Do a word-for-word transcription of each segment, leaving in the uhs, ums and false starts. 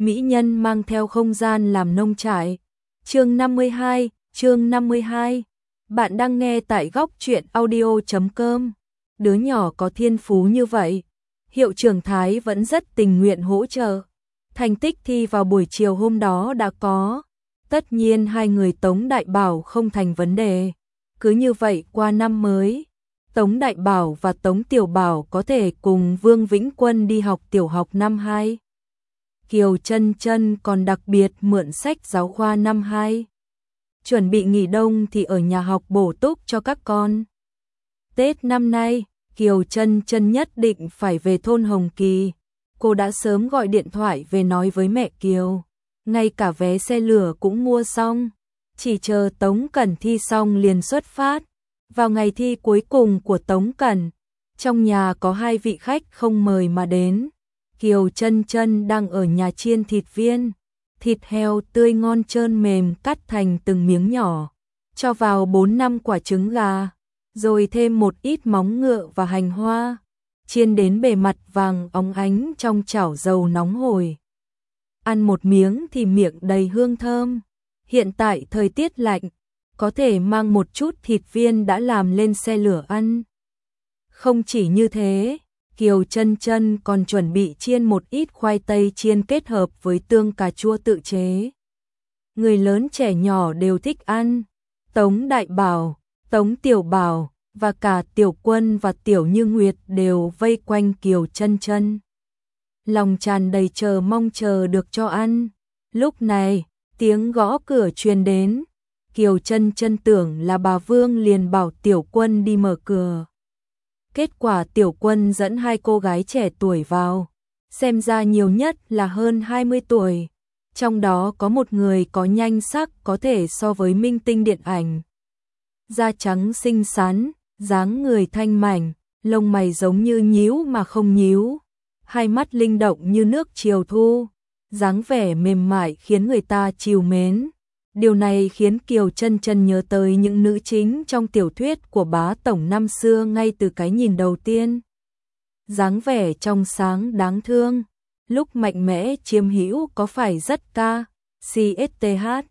mỹ nhân mang theo không gian làm nông trại. Chương năm mươi hai, chương năm mươi hai. Bạn đang nghe tại góc truyện audio chấm com. Đứa nhỏ có thiên phú như vậy, hiệu trưởng Thái vẫn rất tình nguyện hỗ trợ. Thành tích thi vào buổi chiều hôm đó đã có. Tất nhiên hai người Tống Đại Bảo không thành vấn đề. Cứ như vậy qua năm mới, Tống Đại Bảo và Tống Tiểu Bảo có thể cùng Vương Vĩnh Quân đi học tiểu học năm hai. Kiều Chân Chân còn đặc biệt mượn sách giáo khoa năm hai. Chuẩn bị nghỉ đông thì ở nhà học bổ túc cho các con. Tết năm nay, Kiều Chân Chân nhất định phải về thôn Hồng Kỳ. Cô đã sớm gọi điện thoại về nói với mẹ Kiều. Ngay cả vé xe lửa cũng mua xong. Chỉ chờ Tống Cẩn thi xong liền xuất phát. Vào ngày thi cuối cùng của Tống Cẩn, trong nhà có hai vị khách không mời mà đến. Kiều Chân Chân đang ở nhà chiên thịt viên. Thịt heo tươi ngon trơn mềm cắt thành từng miếng nhỏ. Cho vào bốn năm quả trứng gà. Rồi thêm một ít móng ngựa và hành hoa. Chiên đến bề mặt vàng óng ánh trong chảo dầu nóng hổi. Ăn một miếng thì miệng đầy hương thơm. Hiện tại thời tiết lạnh, có thể mang một chút thịt viên đã làm lên xe lửa ăn. Không chỉ như thế, Kiều Chân Chân còn chuẩn bị chiên một ít khoai tây chiên kết hợp với tương cà chua tự chế. Người lớn trẻ nhỏ đều thích ăn. Tống Đại Bảo, Tống Tiểu Bảo và cả Tiểu Quân và Tiểu Như Nguyệt đều vây quanh Kiều Chân Chân. Lòng tràn đầy chờ mong chờ được cho ăn. Lúc này, tiếng gõ cửa truyền đến. Kiều Chân Chân tưởng là bà Vương liền bảo Tiểu Quân đi mở cửa. Kết quả Tiểu Quân dẫn hai cô gái trẻ tuổi vào. Xem ra nhiều nhất là hơn hai mươi tuổi. Trong đó có một người có nhan sắc có thể so với minh tinh điện ảnh. Da trắng xinh xắn, dáng người thanh mảnh, lông mày giống như nhíu mà không nhíu. Hai mắt linh động như nước chiều thu, dáng vẻ mềm mại khiến người ta trìu mến. Điều này khiến Kiều Chân Chân nhớ tới những nữ chính trong tiểu thuyết của bá tổng năm xưa ngay từ cái nhìn đầu tiên. Dáng vẻ trong sáng đáng thương, lúc mạnh mẽ chiếm hữu có phải rất ca, xê ét tê hát,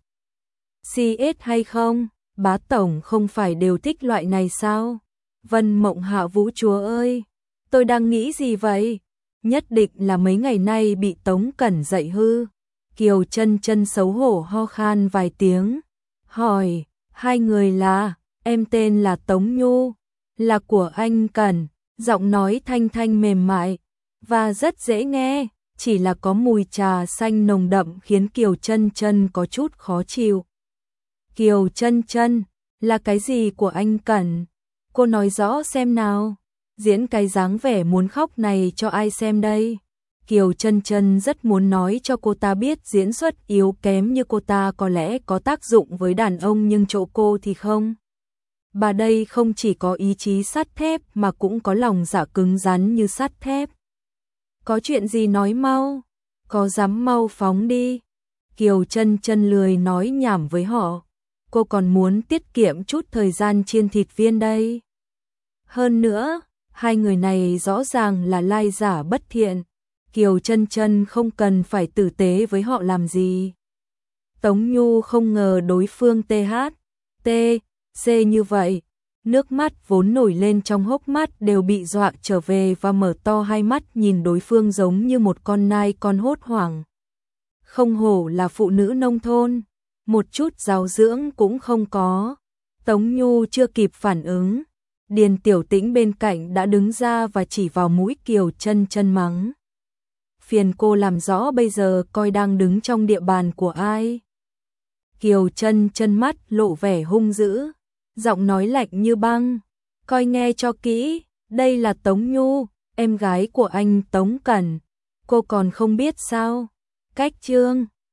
xê ét hay không? Bá tổng không phải đều thích loại này sao? Vân Mộng Hạ Vũ chúa ơi, tôi đang nghĩ gì vậy? Nhất định là mấy ngày nay bị Tống Cẩn dạy hư. Kiều Chân Chân xấu hổ ho khan vài tiếng, hỏi, hai người là, em tên là Tống Nhu, là của anh Cẩn, giọng nói thanh thanh mềm mại, và rất dễ nghe, chỉ là có mùi trà xanh nồng đậm khiến Kiều Chân Chân có chút khó chịu. Kiều Chân Chân, là cái gì của anh Cẩn? Cô nói rõ xem nào, diễn cái dáng vẻ muốn khóc này cho ai xem đây? Kiều Chân Chân rất muốn nói cho cô ta biết diễn xuất yếu kém như cô ta có lẽ có tác dụng với đàn ông nhưng chỗ cô thì không. Bà đây không chỉ có ý chí sắt thép mà cũng có lòng dạ cứng rắn như sắt thép. Có chuyện gì nói mau, có dám mau phóng đi. Kiều Chân Chân lười nói nhảm với họ, cô còn muốn tiết kiệm chút thời gian chiên thịt viên đây. Hơn nữa, hai người này rõ ràng là lai giả bất thiện. Kiều Chân Chân không cần phải tử tế với họ làm gì. Tống Nhu không ngờ đối phương tê hát, tê, xê như vậy. Nước mắt vốn nổi lên trong hốc mắt đều bị dọa trở về và mở to hai mắt nhìn đối phương giống như một con nai con hốt hoảng. Không hổ là phụ nữ nông thôn, một chút giáo dưỡng cũng không có. Tống Nhu chưa kịp phản ứng, Điền Tiểu Tĩnh bên cạnh đã đứng ra và chỉ vào mũi Kiều Chân Chân mắng. Phiền cô làm rõ bây giờ coi đang đứng trong địa bàn của ai. Kiều Chân Chân mắt lộ vẻ hung dữ, giọng nói lạnh như băng, coi nghe cho kỹ, đây là Tống Nhu, em gái của anh Tống Cẩn, cô còn không biết sao? Cách chương